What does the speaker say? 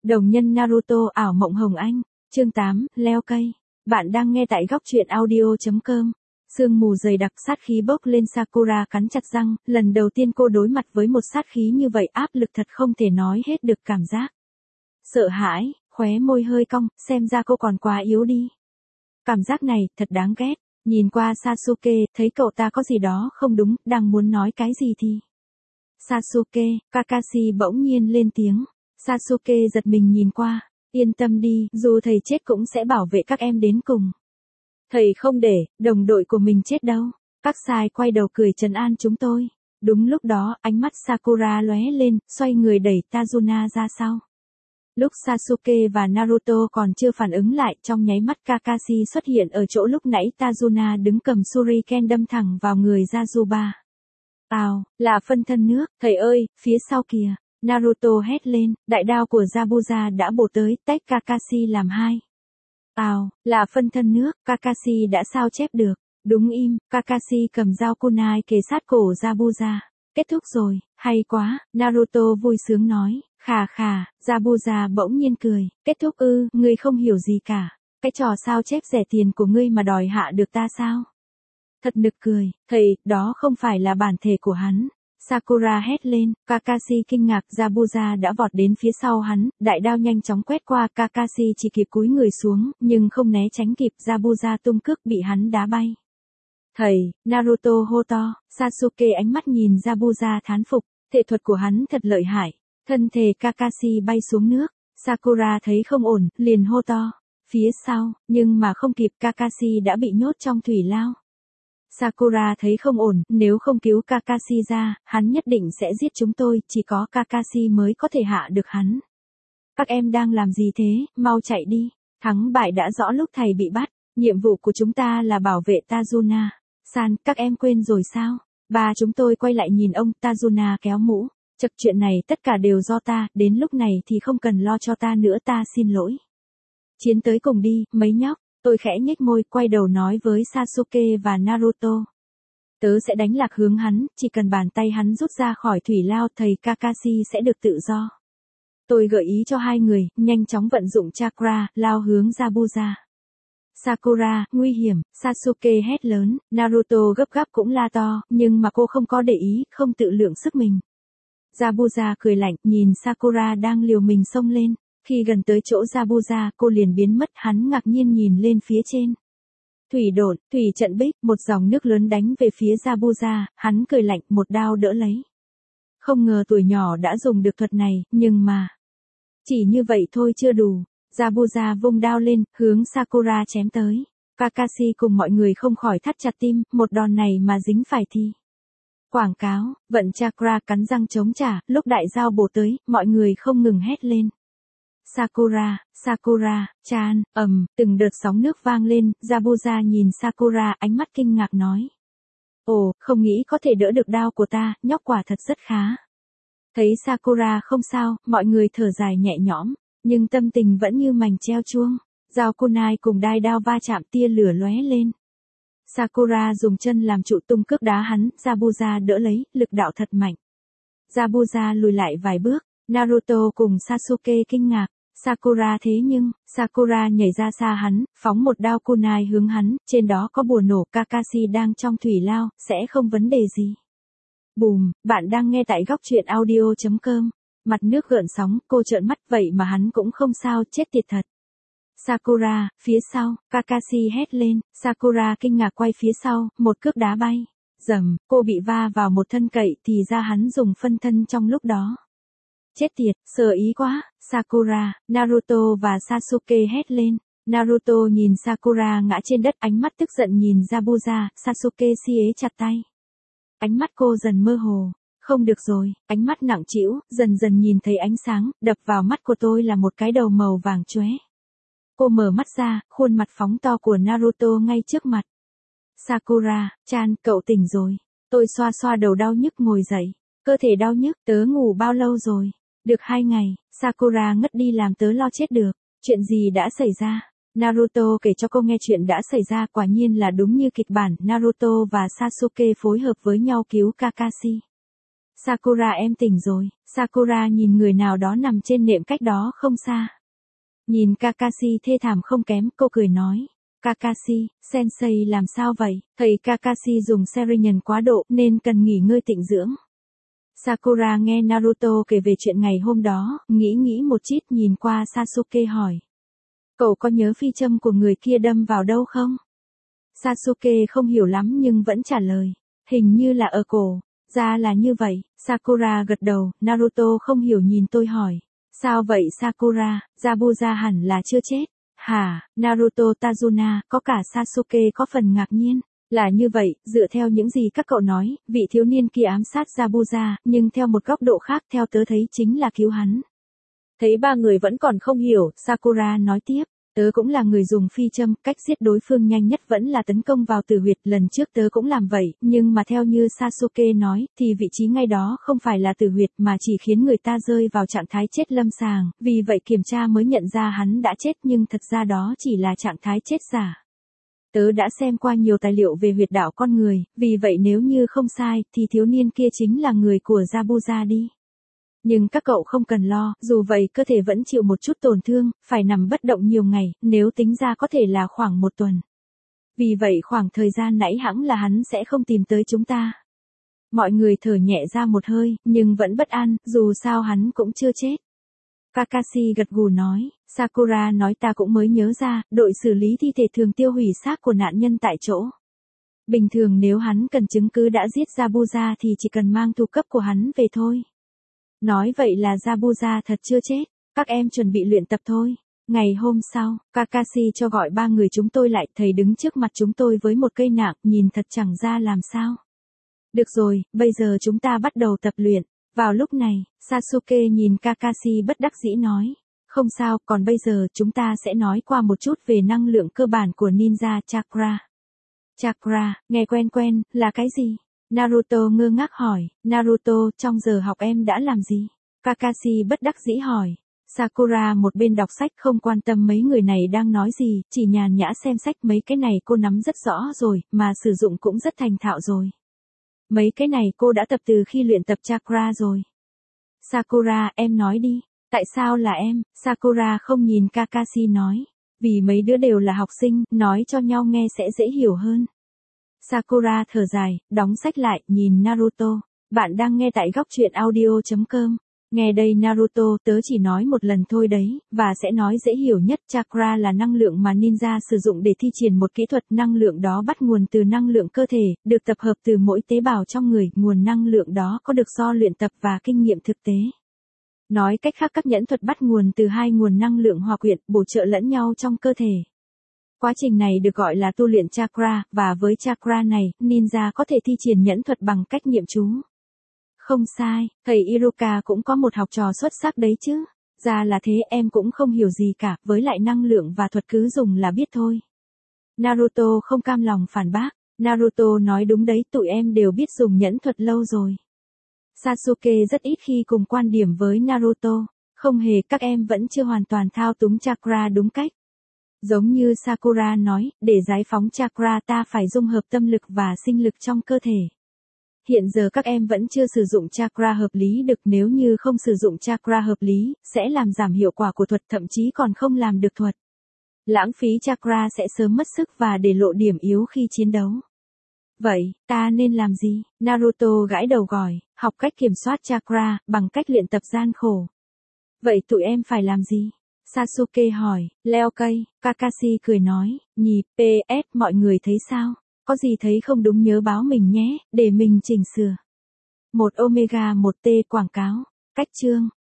Đồng nhân Naruto ảo mộng hồng anh, chương 8, leo cây. Bạn đang nghe tại góc truyện audio.com. Sương mù dày đặc, sát khí bốc lên, Sakura cắn chặt răng, lần đầu tiên cô đối mặt với một sát khí như vậy, áp lực thật không thể nói hết được cảm giác. Sợ hãi, khóe môi hơi cong, xem ra cô còn quá yếu đi. Cảm giác này, thật đáng ghét. Nhìn qua Sasuke, thấy cậu ta có gì đó không đúng, đang muốn nói cái gì thì... Sasuke, Kakashi bỗng nhiên lên tiếng. Sasuke giật mình nhìn qua, yên tâm đi, dù thầy chết cũng sẽ bảo vệ các em đến cùng. Thầy không để đồng đội của mình chết đâu. Các sai quay đầu cười trấn an chúng tôi. Đúng lúc đó, ánh mắt Sakura lóe lên, xoay người đẩy Tazuna ra sau. Lúc Sasuke và Naruto còn chưa phản ứng lại, trong nháy mắt Kakashi xuất hiện ở chỗ lúc nãy Tazuna đứng cầm Shuriken đâm thẳng vào người Yazuba. Ào, là phân thân nước, thầy ơi, phía sau kìa. Naruto hét lên, đại đao của Zabuza đã bổ tới, tách Kakashi làm hai. Ào, là phân thân nước, Kakashi đã sao chép được. Đúng im, Kakashi cầm dao kunai kề sát cổ Zabuza. Kết thúc rồi, hay quá, Naruto vui sướng nói. Khà khà, Zabuza bỗng nhiên cười. Kết thúc ư, ngươi không hiểu gì cả. Cái trò sao chép rẻ tiền của ngươi mà đòi hạ được ta sao? Thật nực cười, thầy, đó không phải là bản thể của hắn. Sakura hét lên, Kakashi kinh ngạc, Zabuza đã vọt đến phía sau hắn, đại đao nhanh chóng quét qua, Kakashi chỉ kịp cúi người xuống, nhưng không né tránh kịp, Zabuza tung cước bị hắn đá bay. Thầy, Naruto hô to, Sasuke ánh mắt nhìn Zabuza thán phục, thể thuật của hắn thật lợi hại. Thân thể Kakashi bay xuống nước, Sakura thấy không ổn, liền hô to. Phía sau, nhưng mà không kịp, Kakashi đã bị nhốt trong thủy lao. Sakura thấy không ổn, nếu không cứu Kakashi ra, hắn nhất định sẽ giết chúng tôi, chỉ có Kakashi mới có thể hạ được hắn. Các em đang làm gì thế, mau chạy đi, thắng bại đã rõ lúc thầy bị bắt, nhiệm vụ của chúng ta là bảo vệ Tazuna. San, các em quên rồi sao? Ba chúng tôi quay lại nhìn ông, Tazuna kéo mũ. Chật, chuyện này tất cả đều do ta, đến lúc này thì không cần lo cho ta nữa, ta xin lỗi. Chiến tới cùng đi, mấy nhóc. Tôi khẽ nhếch môi, quay đầu nói với Sasuke và Naruto. Tớ sẽ đánh lạc hướng hắn, chỉ cần bàn tay hắn rút ra khỏi thủy lao, thầy Kakashi sẽ được tự do. Tôi gợi ý cho hai người, nhanh chóng vận dụng chakra, lao hướng Zabuza. Sakura, nguy hiểm, Sasuke hét lớn, Naruto gấp gáp cũng la to, nhưng mà cô không có để ý, không tự lượng sức mình. Zabuza cười lạnh, nhìn Sakura đang liều mình xông lên. Khi gần tới chỗ Zabuza, cô liền biến mất, hắn ngạc nhiên nhìn lên phía trên. Thủy độn, thủy trận bích, một dòng nước lớn đánh về phía Zabuza, hắn cười lạnh, một đao đỡ lấy. Không ngờ tuổi nhỏ đã dùng được thuật này, nhưng mà... Chỉ như vậy thôi chưa đủ. Zabuza vung đao lên, hướng Sakura chém tới. Kakashi cùng mọi người không khỏi thắt chặt tim, một đòn này mà dính phải thì... Quảng cáo, vận chakra cắn răng chống trả, lúc đại dao bổ tới, mọi người không ngừng hét lên. Sakura, Sakura, chan, từng đợt sóng nước vang lên, Zabuza nhìn Sakura, ánh mắt kinh ngạc nói. Ồ, không nghĩ có thể đỡ được đao của ta, nhóc quả thật rất khá. Thấy Sakura không sao, mọi người thở dài nhẹ nhõm, nhưng tâm tình vẫn như mảnh treo chuông. Dao kunai cùng đai đao va chạm, tia lửa lóe lên. Sakura dùng chân làm trụ tung cước đá hắn, Zabuza đỡ lấy, lực đạo thật mạnh. Zabuza lùi lại vài bước, Naruto cùng Sasuke kinh ngạc. Sakura thế nhưng, Sakura nhảy ra xa hắn, phóng một đao kunai hướng hắn, trên đó có bùa nổ, Kakashi đang trong thủy lao, sẽ không vấn đề gì. Bùm, bạn đang nghe tại góc truyện audio.com. Mặt nước gợn sóng, cô trợn mắt, vậy mà hắn cũng không sao, chết tiệt thật. Sakura, phía sau, Kakashi hét lên, Sakura kinh ngạc quay phía sau, một cước đá bay. Dầm, cô bị va vào một thân cậy, thì ra hắn dùng phân thân trong lúc đó. Chết tiệt, sợ ý quá, Sakura, Naruto và Sasuke hét lên. Naruto nhìn Sakura ngã trên đất, ánh mắt tức giận nhìn Zabuza, Sasuke si ế chặt tay. Ánh mắt cô dần mơ hồ. Không được rồi, ánh mắt nặng trĩu, dần dần nhìn thấy ánh sáng, đập vào mắt của tôi là một cái đầu màu vàng chóe. Cô mở mắt ra, khuôn mặt phóng to của Naruto ngay trước mặt. Sakura, chan, cậu tỉnh rồi. Tôi xoa xoa đầu đau nhức ngồi dậy. Cơ thể đau nhức, tớ ngủ bao lâu rồi? Được 2 ngày, Sakura ngất đi làm tớ lo chết được. Chuyện gì đã xảy ra? Naruto kể cho cô nghe chuyện đã xảy ra, quả nhiên là đúng như kịch bản, Naruto và Sasuke phối hợp với nhau cứu Kakashi. Sakura em tỉnh rồi. Sakura nhìn người nào đó nằm trên nệm cách đó không xa. Nhìn Kakashi thê thảm không kém, cô cười nói. Kakashi, sensei làm sao vậy? Thầy Kakashi dùng Serinyun quá độ nên cần nghỉ ngơi tịnh dưỡng. Sakura nghe Naruto kể về chuyện ngày hôm đó, nghĩ một chút nhìn qua Sasuke hỏi. Cậu có nhớ phi châm của người kia đâm vào đâu không? Sasuke không hiểu lắm nhưng vẫn trả lời. Hình như là ở cổ. Ra là như vậy, Sakura gật đầu, Naruto không hiểu nhìn tôi hỏi. Sao vậy Sakura, Zabuza hẳn là chưa chết. Hả, Naruto Tajuna, có cả Sasuke có phần ngạc nhiên. Là như vậy, dựa theo những gì các cậu nói, vị thiếu niên kia ám sát Zabuza, nhưng theo một góc độ khác theo tớ thấy chính là cứu hắn. Thấy ba người vẫn còn không hiểu, Sakura nói tiếp. Tớ cũng là người dùng phi châm, cách giết đối phương nhanh nhất vẫn là tấn công vào tử huyệt, lần trước tớ cũng làm vậy, nhưng mà theo như Sasuke nói, thì vị trí ngay đó không phải là tử huyệt mà chỉ khiến người ta rơi vào trạng thái chết lâm sàng, vì vậy kiểm tra mới nhận ra hắn đã chết nhưng thật ra đó chỉ là trạng thái chết giả. Tớ đã xem qua nhiều tài liệu về huyệt đạo con người, vì vậy nếu như không sai, thì thiếu niên kia chính là người của Zabuza đi. Nhưng các cậu không cần lo, dù vậy cơ thể vẫn chịu một chút tổn thương, phải nằm bất động nhiều ngày, nếu tính ra có thể là khoảng 1 tuần. Vì vậy khoảng thời gian nãy hẳn là hắn sẽ không tìm tới chúng ta. Mọi người thở nhẹ ra một hơi, nhưng vẫn bất an, dù sao hắn cũng chưa chết. Kakashi gật gù nói, Sakura nói ta cũng mới nhớ ra, đội xử lý thi thể thường tiêu hủy xác của nạn nhân tại chỗ. Bình thường nếu hắn cần chứng cứ đã giết Zabuza thì chỉ cần mang thủ cấp của hắn về thôi. Nói vậy là Zabuza thật chưa chết, các em chuẩn bị luyện tập thôi. Ngày hôm sau, Kakashi cho gọi 3 người chúng tôi lại, thầy đứng trước mặt chúng tôi với một cây nạng, nhìn thật chẳng ra làm sao. Được rồi, bây giờ chúng ta bắt đầu tập luyện. Vào lúc này, Sasuke nhìn Kakashi bất đắc dĩ nói. Không sao, còn bây giờ chúng ta sẽ nói qua một chút về năng lượng cơ bản của ninja chakra. Chakra, nghe quen quen, là cái gì? Naruto ngơ ngác hỏi, Naruto, trong giờ học em đã làm gì? Kakashi bất đắc dĩ hỏi. Sakura một bên đọc sách không quan tâm mấy người này đang nói gì, chỉ nhàn nhã xem sách, mấy cái này cô nắm rất rõ rồi, mà sử dụng cũng rất thành thạo rồi. Mấy cái này cô đã tập từ khi luyện tập chakra rồi. Sakura, em nói đi, tại sao là em? Sakura không nhìn Kakashi nói, vì mấy đứa đều là học sinh, nói cho nhau nghe sẽ dễ hiểu hơn. Sakura thở dài, đóng sách lại, nhìn Naruto. Bạn đang nghe tại góc truyện audio.com. Nghe đây Naruto, tớ chỉ nói một lần thôi đấy, và sẽ nói dễ hiểu nhất. Chakra là năng lượng mà ninja sử dụng để thi triển một kỹ thuật. Năng lượng đó bắt nguồn từ năng lượng cơ thể, được tập hợp từ mỗi tế bào trong người. Nguồn năng lượng đó có được do luyện tập và kinh nghiệm thực tế. Nói cách khác, các nhẫn thuật bắt nguồn từ hai nguồn năng lượng hòa quyện, bổ trợ lẫn nhau trong cơ thể. Quá trình này được gọi là tu luyện chakra, và với chakra này, ninja có thể thi triển nhẫn thuật bằng cách niệm chú. Không sai, thầy Iruka cũng có một học trò xuất sắc đấy chứ. Ra là thế, em cũng không hiểu gì cả, với lại năng lượng và thuật cứ dùng là biết thôi. Naruto không cam lòng phản bác. Naruto nói đúng đấy, tụi em đều biết dùng nhẫn thuật lâu rồi. Sasuke rất ít khi cùng quan điểm với Naruto. Không hề, các em vẫn chưa hoàn toàn thao túng chakra đúng cách. Giống như Sakura nói, để giải phóng chakra ta phải dung hợp tâm lực và sinh lực trong cơ thể. Hiện giờ các em vẫn chưa sử dụng chakra hợp lý được, nếu như không sử dụng chakra hợp lý, sẽ làm giảm hiệu quả của thuật, thậm chí còn không làm được thuật. Lãng phí chakra sẽ sớm mất sức và để lộ điểm yếu khi chiến đấu. Vậy, ta nên làm gì? Naruto gãi đầu gỏi, học cách kiểm soát chakra, bằng cách luyện tập gian khổ. Vậy tụi em phải làm gì? Sasuke hỏi, leo cây. Kakashi cười nói, nhì, PS, mọi người thấy sao? Có gì thấy không đúng nhớ báo mình nhé, để mình chỉnh sửa. 1 Omega 1T quảng cáo. Cách chương.